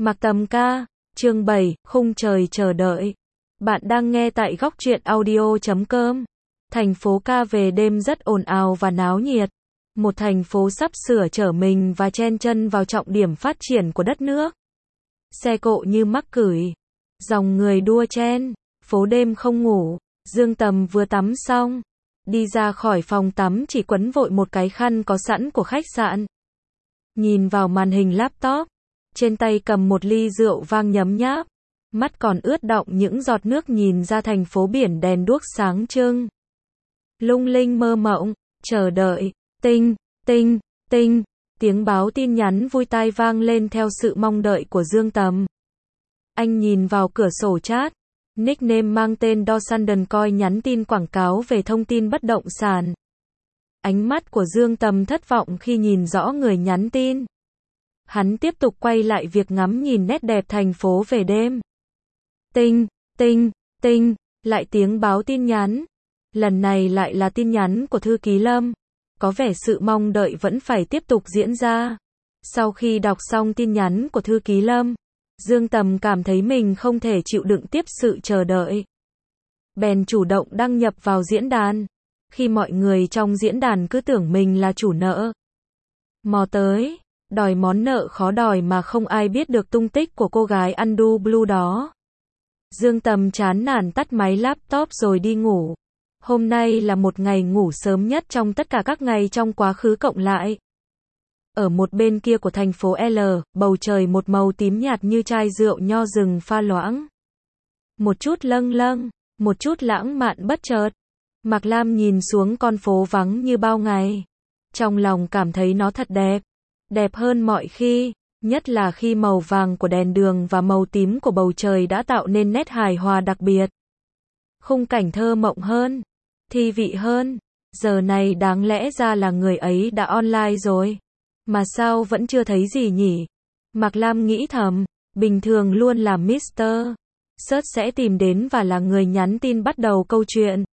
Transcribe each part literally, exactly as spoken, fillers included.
Mặc Tầm ca, chương bảy, khung trời chờ đợi. Bạn đang nghe tại góc truyện audio chấm com. Thành phố ca về đêm rất ồn ào và náo nhiệt. Một thành phố sắp sửa trở mình và chen chân vào trọng điểm phát triển của đất nước. Xe cộ như mắc cửi. Dòng người đua chen. Phố đêm không ngủ. Dương Tầm vừa tắm xong. Đi ra khỏi phòng tắm chỉ quấn vội một cái khăn có sẵn của khách sạn. Nhìn vào màn hình laptop. Trên tay cầm một ly rượu vang nhấm nháp. Mắt còn ướt đọng những giọt nước nhìn ra thành phố biển đèn đuốc sáng trưng. Lung linh mơ mộng, chờ đợi, tinh, tinh, tinh, tiếng báo tin nhắn vui tai vang lên theo sự mong đợi của Dương Tầm. Anh nhìn vào cửa sổ chat, nickname mang tên Dawson Coy nhắn tin quảng cáo về thông tin bất động sản. Ánh mắt của Dương Tầm thất vọng khi nhìn rõ người nhắn tin. Hắn tiếp tục quay lại việc ngắm nhìn nét đẹp thành phố về đêm. Tinh, tinh, tinh, lại tiếng báo tin nhắn. Lần này lại là tin nhắn của thư ký Lâm. Có vẻ sự mong đợi vẫn phải tiếp tục diễn ra. Sau khi đọc xong tin nhắn của thư ký Lâm, Dương Tầm cảm thấy mình không thể chịu đựng tiếp sự chờ đợi. Bèn chủ động đăng nhập vào diễn đàn. Khi mọi người trong diễn đàn cứ tưởng mình là chủ nợ. Mò tới. Đòi món nợ khó đòi mà không ai biết được tung tích của cô gái ăn đu blue đó. Dương Tầm chán nản tắt máy laptop rồi đi ngủ. Hôm nay là một ngày ngủ sớm nhất trong tất cả các ngày trong quá khứ cộng lại. Ở một bên kia của thành phố L, bầu trời một màu tím nhạt như chai rượu nho rừng pha loãng. Một chút lâng lâng, một chút lãng mạn bất chợt. Mạc Lam nhìn xuống con phố vắng như bao ngày. Trong lòng cảm thấy nó thật đẹp. Đẹp hơn mọi khi, nhất là khi màu vàng của đèn đường và màu tím của bầu trời đã tạo nên nét hài hòa đặc biệt. Khung cảnh thơ mộng hơn, thi vị hơn, giờ này đáng lẽ ra là người ấy đã online rồi. Mà sao vẫn chưa thấy gì nhỉ? Mạc Lam nghĩ thầm, bình thường luôn là Mister Search sẽ tìm đến và là người nhắn tin bắt đầu câu chuyện.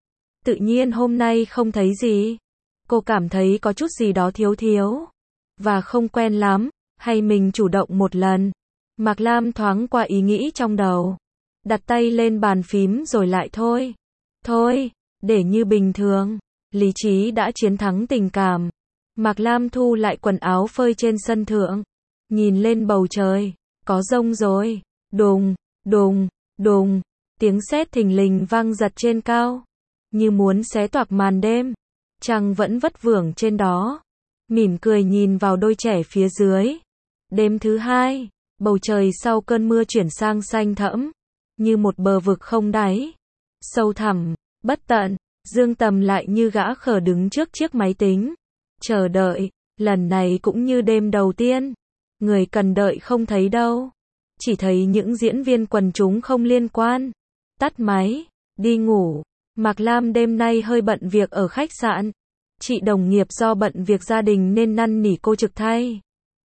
Tự nhiên hôm nay không thấy gì. Cô cảm thấy có chút gì đó thiếu thiếu. Và không quen lắm, hay mình chủ động một lần. Mạc Lam thoáng qua ý nghĩ trong đầu. Đặt tay lên bàn phím rồi lại thôi. Thôi, để như bình thường. Lý trí đã chiến thắng tình cảm. Mạc Lam thu lại quần áo phơi trên sân thượng. Nhìn lên bầu trời. Có giông rồi. Đùng, đùng, đùng. Tiếng sét thình lình vang giật trên cao. Như muốn xé toạc màn đêm. Trăng vẫn vất vưởng trên đó. Mỉm cười nhìn vào đôi trẻ phía dưới. Đêm thứ hai, bầu trời sau cơn mưa chuyển sang xanh thẫm, như một bờ vực không đáy. Sâu thẳm, bất tận, Dương Tầm lại như gã khờ đứng trước chiếc máy tính. Chờ đợi, lần này cũng như đêm đầu tiên. Người cần đợi không thấy đâu. Chỉ thấy những diễn viên quần chúng không liên quan. Tắt máy, đi ngủ. Mạc Lam đêm nay hơi bận việc ở khách sạn. Chị đồng nghiệp do bận việc gia đình nên năn nỉ cô trực thay.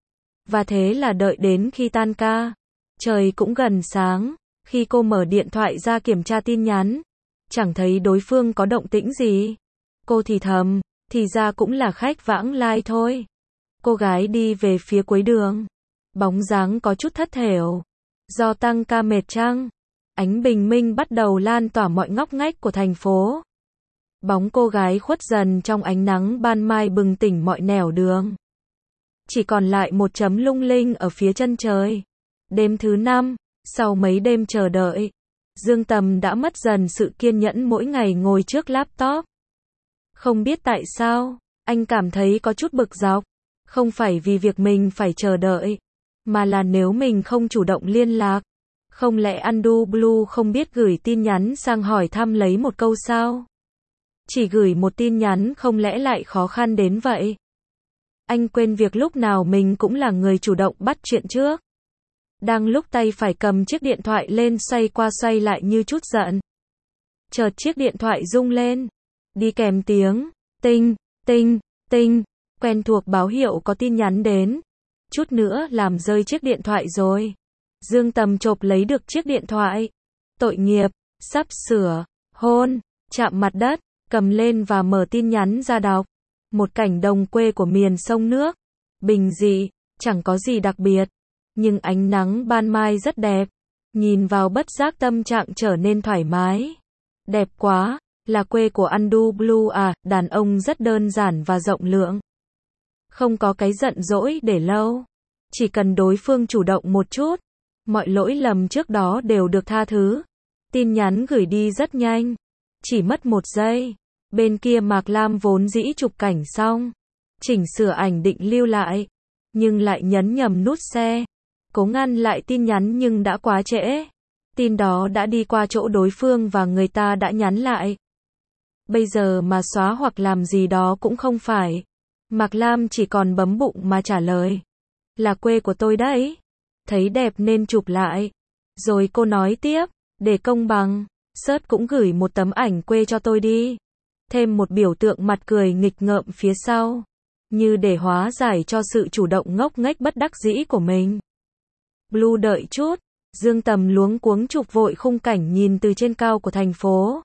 Và thế là đợi đến khi tan ca. Trời cũng gần sáng. Khi cô mở điện thoại ra kiểm tra tin nhắn. Chẳng thấy đối phương có động tĩnh gì. Cô thì thầm, thì ra cũng là khách vãng lai thôi. Cô gái đi về phía cuối đường. Bóng dáng có chút thất thểu. Do tăng ca mệt chăng? Ánh bình minh bắt đầu lan tỏa mọi ngóc ngách của thành phố. Bóng cô gái khuất dần trong ánh nắng ban mai bừng tỉnh mọi nẻo đường. Chỉ còn lại một chấm lung linh ở phía chân trời. Đêm thứ năm, sau mấy đêm chờ đợi, Dương Tầm đã mất dần sự kiên nhẫn mỗi ngày ngồi trước laptop. Không biết tại sao, anh cảm thấy có chút bực dọc. Không phải vì việc mình phải chờ đợi, mà là nếu mình không chủ động liên lạc. Không lẽ Andu Blue không biết gửi tin nhắn sang hỏi thăm lấy một câu sao? Chỉ gửi một tin nhắn không lẽ lại khó khăn đến vậy? Anh quên việc lúc nào mình cũng là người chủ động bắt chuyện trước. Đang lúc tay phải cầm chiếc điện thoại lên xoay qua xoay lại như chút giận. Chợt chiếc điện thoại rung lên. Đi kèm tiếng, tinh, tinh, tinh, quen thuộc báo hiệu có tin nhắn đến. Chút nữa làm rơi chiếc điện thoại rồi. Dương Tầm chộp lấy được chiếc điện thoại. Tội nghiệp, sắp sửa, hôn, chạm mặt đất. Cầm lên và mở tin nhắn ra đọc. Một cảnh đồng quê của miền sông nước. Bình dị, chẳng có gì đặc biệt. Nhưng ánh nắng ban mai rất đẹp. Nhìn vào bất giác tâm trạng trở nên thoải mái. Đẹp quá, là quê của Andu Blue à, đàn ông rất đơn giản và rộng lượng. Không có cái giận dỗi để lâu. Chỉ cần đối phương chủ động một chút, mọi lỗi lầm trước đó đều được tha thứ. Tin nhắn gửi đi rất nhanh. Chỉ mất một giây. Bên kia Mạc Lam vốn dĩ chụp cảnh xong. Chỉnh sửa ảnh định lưu lại. Nhưng lại nhấn nhầm nút share. Cố ngăn lại tin nhắn nhưng đã quá trễ. Tin đó đã đi qua chỗ đối phương và người ta đã nhắn lại. Bây giờ mà xóa hoặc làm gì đó cũng không phải. Mạc Lam chỉ còn bấm bụng mà trả lời. Là quê của tôi đấy. Thấy đẹp nên chụp lại. Rồi cô nói tiếp, để công bằng, Search cũng gửi một tấm ảnh quê cho tôi đi. Thêm một biểu tượng mặt cười nghịch ngợm phía sau. Như để hóa giải cho sự chủ động ngốc nghếch bất đắc dĩ của mình. Blue đợi chút. Dương Tầm luống cuống chụp vội khung cảnh nhìn từ trên cao của thành phố.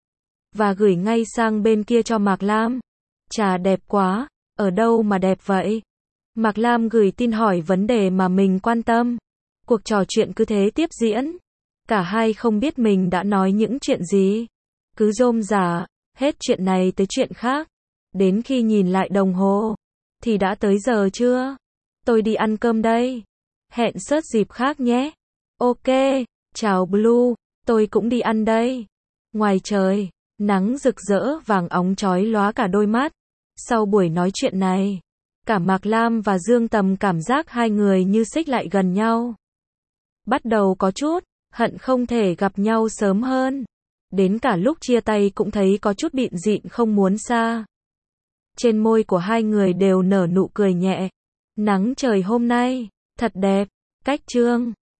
Và gửi ngay sang bên kia cho Mạc Lam. Chà đẹp quá, ở đâu mà đẹp vậy? Mạc Lam gửi tin hỏi vấn đề mà mình quan tâm. Cuộc trò chuyện cứ thế tiếp diễn. Cả hai không biết mình đã nói những chuyện gì. Cứ rôm rả, hết chuyện này tới chuyện khác. Đến khi nhìn lại đồng hồ, thì đã tới giờ chưa? Tôi đi ăn cơm đây. Hẹn Search dịp khác nhé. Ok, chào Blue, tôi cũng đi ăn đây. Ngoài trời, nắng rực rỡ vàng óng chói lóa cả đôi mắt. Sau buổi nói chuyện này, cả Mạc Lam và Dương Tầm cảm giác hai người như xích lại gần nhau. Bắt đầu có chút hận không thể gặp nhau sớm hơn. Đến cả lúc chia tay cũng thấy có chút bịn dịn không muốn xa. Trên môi của hai người đều nở nụ cười nhẹ. Nắng trời hôm nay thật đẹp. Cách chương